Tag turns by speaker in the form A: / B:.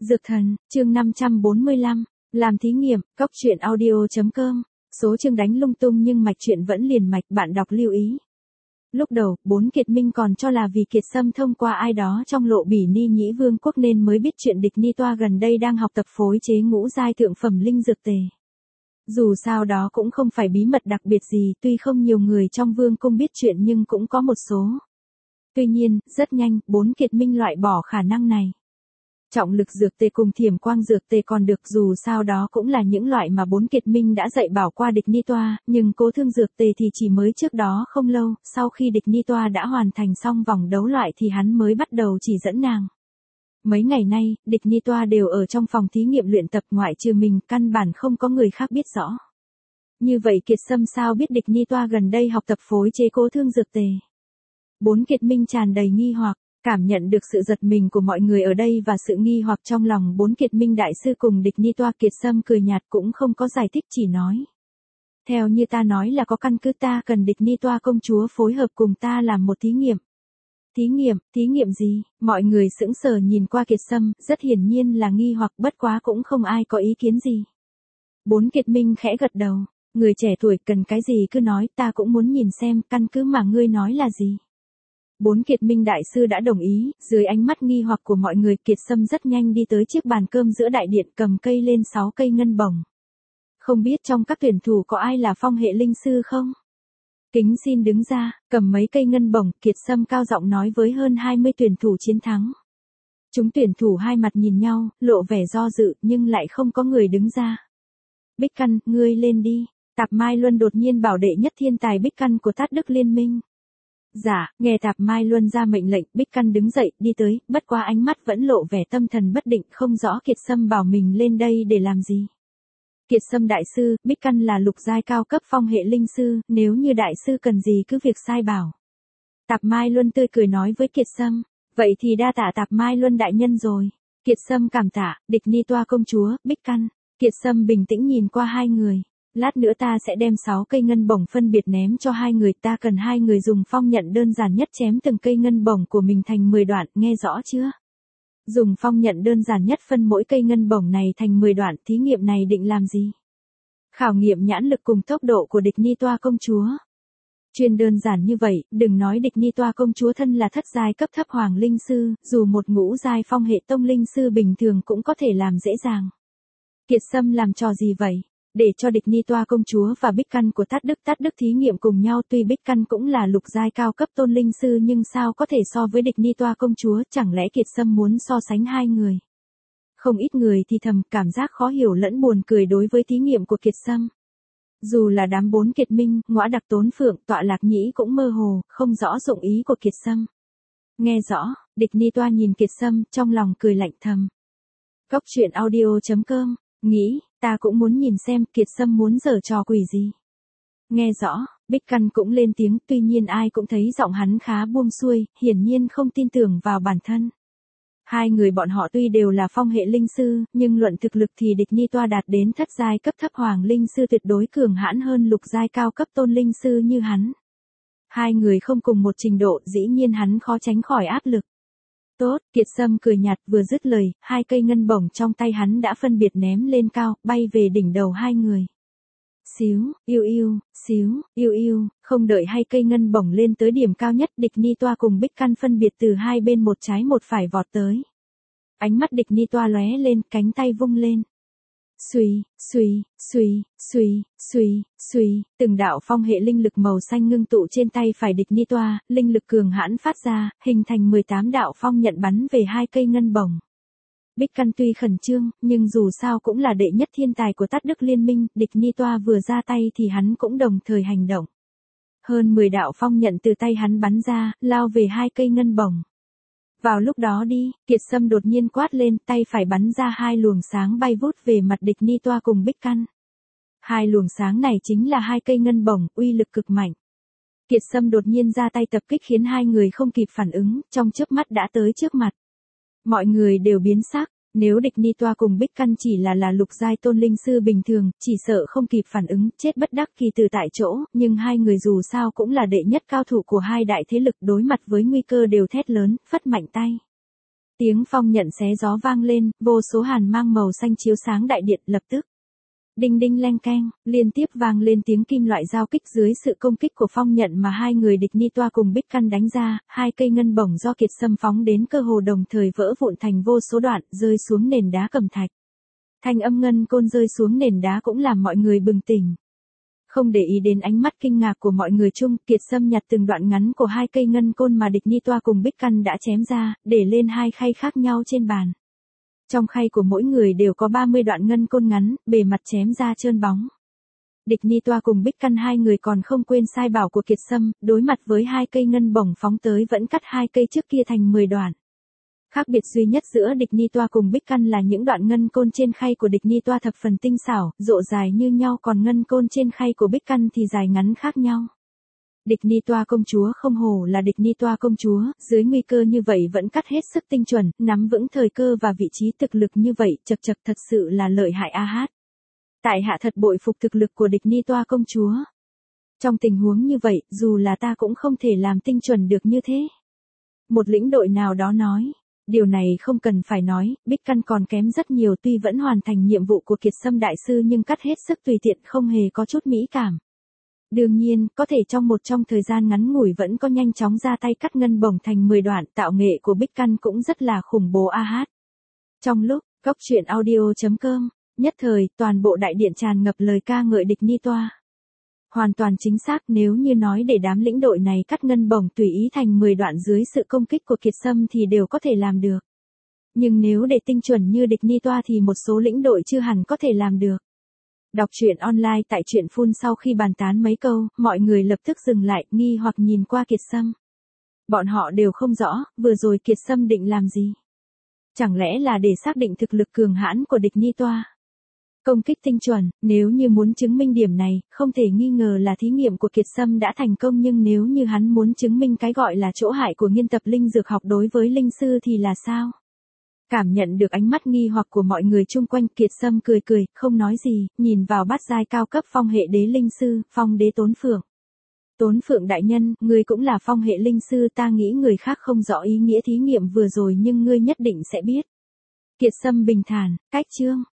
A: Dược thần, chương 545, làm thí nghiệm, cóc truyện audio.com, số chương đánh lung tung nhưng mạch truyện vẫn liền mạch, bạn đọc lưu ý. Lúc đầu, bốn Kiệt Minh còn cho là vì Kiệt Sâm thông qua ai đó trong Lộ Bỉ Ni Nhĩ Vương quốc nên mới biết chuyện địch Ni Toa gần đây đang học tập phối chế ngũ giai thượng phẩm linh dược tề. Dù sao đó cũng không phải bí mật đặc biệt gì, tuy không nhiều người trong vương cung biết chuyện nhưng cũng có một số. Tuy nhiên, rất nhanh, bốn Kiệt Minh loại bỏ khả năng này. Trọng lực dược tề cùng thiểm quang dược tề còn được, dù sao đó cũng là những loại mà bốn Kiệt Minh đã dạy bảo qua địch Ni Toa, nhưng cố thương dược tề thì chỉ mới trước đó không lâu, sau khi địch Ni Toa đã hoàn thành xong vòng đấu loại thì hắn mới bắt đầu chỉ dẫn nàng. Mấy ngày nay, địch Ni Toa đều ở trong phòng thí nghiệm luyện tập, ngoại trừ mình, căn bản không có người khác biết rõ. Như vậy Kiệt Sâm sao biết địch Ni Toa gần đây học tập phối chế cố thương dược tề? Bốn Kiệt Minh tràn đầy nghi hoặc. Cảm nhận được sự giật mình của mọi người ở đây và sự nghi hoặc trong lòng bốn Kiệt Minh đại sư cùng địch Ni Toa, Kiệt Sâm cười nhạt cũng không có giải thích, chỉ nói. Theo như ta nói là có căn cứ, ta cần địch Ni Toa công chúa phối hợp cùng ta làm một thí nghiệm. Thí nghiệm gì? Mọi người sững sờ nhìn qua Kiệt Sâm, rất hiển nhiên là nghi hoặc, bất quá cũng không ai có ý kiến gì. Bốn Kiệt Minh khẽ gật đầu, người trẻ tuổi cần cái gì cứ nói, ta cũng muốn nhìn xem căn cứ mà ngươi nói là gì. Bốn Kiệt Minh đại sư đã đồng ý, dưới ánh mắt nghi hoặc của mọi người, Kiệt Sâm rất nhanh đi tới chiếc bàn cơm giữa đại điện, cầm cây lên 6 cây ngân bổng. Không biết trong các tuyển thủ có ai là phong hệ linh sư không? Kính xin đứng ra, cầm mấy cây ngân bổng, Kiệt Sâm cao giọng nói với hơn 20 tuyển thủ chiến thắng. Chúng tuyển thủ hai mặt nhìn nhau, lộ vẻ do dự, nhưng lại không có người đứng ra. Bích Căn, ngươi lên đi. Tạp Mai Luân đột nhiên bảo đệ nhất thiên tài Bích Căn của Tát Đức Liên Minh. Dạ, nghe Tạp Mai Luân ra mệnh lệnh, Bích Căn đứng dậy, đi tới, bất quá ánh mắt vẫn lộ vẻ tâm thần bất định, không rõ Kiệt Sâm bảo mình lên đây để làm gì. Kiệt Sâm đại sư, Bích Căn là lục giai cao cấp phong hệ linh sư, nếu như đại sư cần gì cứ việc sai bảo. Tạp Mai Luân tươi cười nói với Kiệt Sâm, vậy thì đa tạ Tạp Mai Luân đại nhân rồi. Kiệt Sâm cảm tạ, địch Ni Toa công chúa, Bích Căn. Kiệt Sâm bình tĩnh nhìn qua hai người. Lát nữa ta sẽ đem 6 cây ngân bổng phân biệt ném cho hai người, ta cần hai người dùng phong nhận đơn giản nhất chém từng cây ngân bổng của mình thành 10 đoạn, nghe rõ chưa? Dùng phong nhận đơn giản nhất phân mỗi cây ngân bổng này thành 10 đoạn, thí nghiệm này định làm gì? Khảo nghiệm nhãn lực cùng tốc độ của địch Ni Toa công chúa. Chuyên đơn giản như vậy, đừng nói địch Ni Toa công chúa thân là thất giai cấp thấp hoàng linh sư, dù một ngũ giai phong hệ tông linh sư bình thường cũng có thể làm dễ dàng. Kiệt Sâm làm trò gì vậy? Để cho địch Ni Toa công chúa và Bích Căn của Tát Đức thí nghiệm cùng nhau, tuy Bích Căn cũng là lục giai cao cấp tôn linh sư nhưng sao có thể so với địch Ni Toa công chúa, chẳng lẽ Kiệt Sâm muốn so sánh hai người? Không ít người thì thầm, cảm giác khó hiểu lẫn buồn cười đối với thí nghiệm của Kiệt Sâm. Dù là đám bốn Kiệt Minh, Ngõa Đặc Tốn Phượng, Tọa Lạc Nhĩ cũng mơ hồ, không rõ dụng ý của Kiệt Sâm. Nghe rõ, địch Ni Toa nhìn Kiệt Sâm, trong lòng cười lạnh thầm. Cóc truyện audio.com, nghĩ, ta cũng muốn nhìn xem Kiệt Sâm muốn giở trò quỷ gì. Nghe rõ, Bích Căn cũng lên tiếng, tuy nhiên ai cũng thấy giọng hắn khá buông xuôi, hiển nhiên không tin tưởng vào bản thân. Hai người bọn họ tuy đều là phong hệ linh sư, nhưng luận thực lực thì địch Ni Toa đạt đến thất giai cấp thấp hoàng linh sư tuyệt đối cường hãn hơn lục giai cao cấp tôn linh sư như hắn. Hai người không cùng một trình độ, dĩ nhiên hắn khó tránh khỏi áp lực. Tốt, Kiệt Sâm cười nhạt, vừa dứt lời, hai cây ngân bổng trong tay hắn đã phân biệt ném lên cao, bay về đỉnh đầu hai người. Xíu, yêu yêu, không đợi hai cây ngân bổng lên tới điểm cao nhất, địch Ni Toa cùng Bích Căn phân biệt từ hai bên một trái một phải vọt tới. Ánh mắt địch Ni Toa lóe lên, cánh tay vung lên. Suy, từng đạo phong hệ linh lực màu xanh ngưng tụ trên tay phải địch Ni Toa, linh lực cường hãn phát ra, hình thành 18 đạo phong nhận bắn về hai cây ngân bổng. Bích Căn tuy khẩn trương, nhưng dù sao cũng là đệ nhất thiên tài của Tát Đức Liên Minh, địch Ni Toa vừa ra tay thì hắn cũng đồng thời hành động. Hơn 10 đạo phong nhận từ tay hắn bắn ra, lao về hai cây ngân bổng. Vào lúc đó đi, Kiệt Sâm đột nhiên quát lên, tay phải bắn ra hai luồng sáng bay vút về mặt địch Ni Toa cùng Bích Căn. Hai luồng sáng này chính là hai cây ngân bổng, uy lực cực mạnh. Kiệt Sâm đột nhiên ra tay tập kích khiến hai người không kịp phản ứng, trong chớp mắt đã tới trước mặt. Mọi người đều biến sắc, nếu địch Ni Toa cùng Bích Căn chỉ là lục giai tôn linh sư bình thường, chỉ sợ không kịp phản ứng, chết bất đắc kỳ từ tại chỗ, nhưng hai người dù sao cũng là đệ nhất cao thủ của hai đại thế lực, đối mặt với nguy cơ đều thét lớn, phất mạnh tay. Tiếng phong nhận xé gió vang lên, vô số hàn mang màu xanh chiếu sáng đại điện lập tức. Đinh đinh leng keng, liên tiếp vang lên tiếng kim loại giao kích dưới sự công kích của phong nhận mà hai người địch Ni Toa cùng Bích Căn đánh ra, hai cây ngân bổng do Kiệt Sâm phóng đến cơ hồ đồng thời vỡ vụn thành vô số đoạn, rơi xuống nền đá cẩm thạch. Thanh âm ngân côn rơi xuống nền đá cũng làm mọi người bừng tỉnh. Không để ý đến ánh mắt kinh ngạc của mọi người chung, Kiệt Sâm nhặt từng đoạn ngắn của hai cây ngân côn mà địch Ni Toa cùng Bích Căn đã chém ra, để lên hai khay khác nhau trên bàn. Trong khay của mỗi người đều có 30 đoạn ngân côn ngắn, bề mặt chém ra trơn bóng. Địch Ni Toa cùng Bích Căn hai người còn không quên sai bảo của Kiệt Sâm, đối mặt với hai cây ngân bổng phóng tới vẫn cắt hai cây trước kia thành 10 đoạn. Khác biệt duy nhất giữa địch Ni Toa cùng Bích Căn là những đoạn ngân côn trên khay của địch Ni Toa thập phần tinh xảo, rộ dài như nhau, còn ngân côn trên khay của Bích Căn thì dài ngắn khác nhau. Địch Ni Toa công chúa không hổ là địch Ni Toa công chúa, dưới nguy cơ như vậy vẫn cắt hết sức tinh chuẩn, nắm vững thời cơ và vị trí thực lực như vậy, chật chật thật sự là lợi hại a hát. Tại hạ thật bội phục thực lực của địch Ni Toa công chúa. Trong tình huống như vậy, dù là ta cũng không thể làm tinh chuẩn được như thế. Một lĩnh đội nào đó nói. Điều này không cần phải nói, Bích Căn còn kém rất nhiều, tuy vẫn hoàn thành nhiệm vụ của Kiệt Sâm đại sư nhưng cắt hết sức tùy tiện, không hề có chút mỹ cảm. Đương nhiên, có thể trong thời gian ngắn ngủi vẫn có nhanh chóng ra tay cắt ngân bổng thành 10 đoạn, tạo nghệ của Bích Căn cũng rất là khủng bố a hát. Trong lúc, góc truyện audio.com, nhất thời, toàn bộ đại điện tràn ngập lời ca ngợi địch Ni Toa. Hoàn toàn chính xác, nếu như nói để đám lĩnh đội này cắt ngân bổng tùy ý thành 10 đoạn dưới sự công kích của Kiệt Sâm thì đều có thể làm được. Nhưng nếu để tinh chuẩn như địch Ni Toa thì một số lĩnh đội chưa hẳn có thể làm được. Đọc truyện online tại truyện phun. Sau khi bàn tán mấy câu, mọi người lập tức dừng lại, nghi hoặc nhìn qua Kiệt Sâm. Bọn họ đều không rõ, vừa rồi Kiệt Sâm định làm gì. Chẳng lẽ là để xác định thực lực cường hãn của địch Ni Toa? Công kích tinh chuẩn, nếu như muốn chứng minh điểm này, không thể nghi ngờ là thí nghiệm của Kiệt Sâm đã thành công, nhưng nếu như hắn muốn chứng minh cái gọi là chỗ hại của nghiên tập linh dược học đối với linh sư thì là sao? Cảm nhận được ánh mắt nghi hoặc của mọi người chung quanh, Kiệt Sâm cười cười, không nói gì, nhìn vào bát giai cao cấp phong hệ đế linh sư, phong đế Tốn Phượng. Tốn Phượng đại nhân, ngươi cũng là phong hệ linh sư, ta nghĩ người khác không rõ ý nghĩa thí nghiệm vừa rồi nhưng ngươi nhất định sẽ biết. Kiệt Sâm bình thản, cách chương.